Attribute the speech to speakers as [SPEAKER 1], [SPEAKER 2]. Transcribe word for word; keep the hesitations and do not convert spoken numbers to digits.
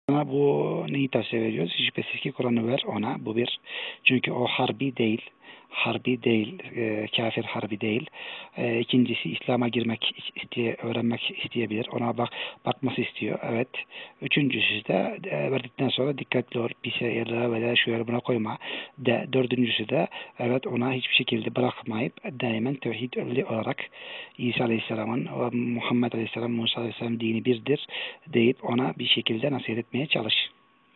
[SPEAKER 1] Ona bu neyi tavsiye veriyoruz? Şüphesiz ki Kur'an'ı ver ona. Bu bir. Çünkü o harbi değil. Harbi değil. E, kafir harbi değil. E, ikincisi İslam'a girmek isteye, öğrenmek isteyebilir. Ona bak bakması istiyor. Evet. Üçüncüsü de e, verdikten sonra dikkatli ol. Bir şeylere veya şöyle buna koyma. De, dördüncüsü de evet ona hiçbir şekilde bırakmayıp daimen tevhid olarak İsa Aleyhisselam'ın Muhammed Aleyhisselam, Musa Aleyhisselam dini birdir deyip ona bir şekilde nasihat etmeye çalış.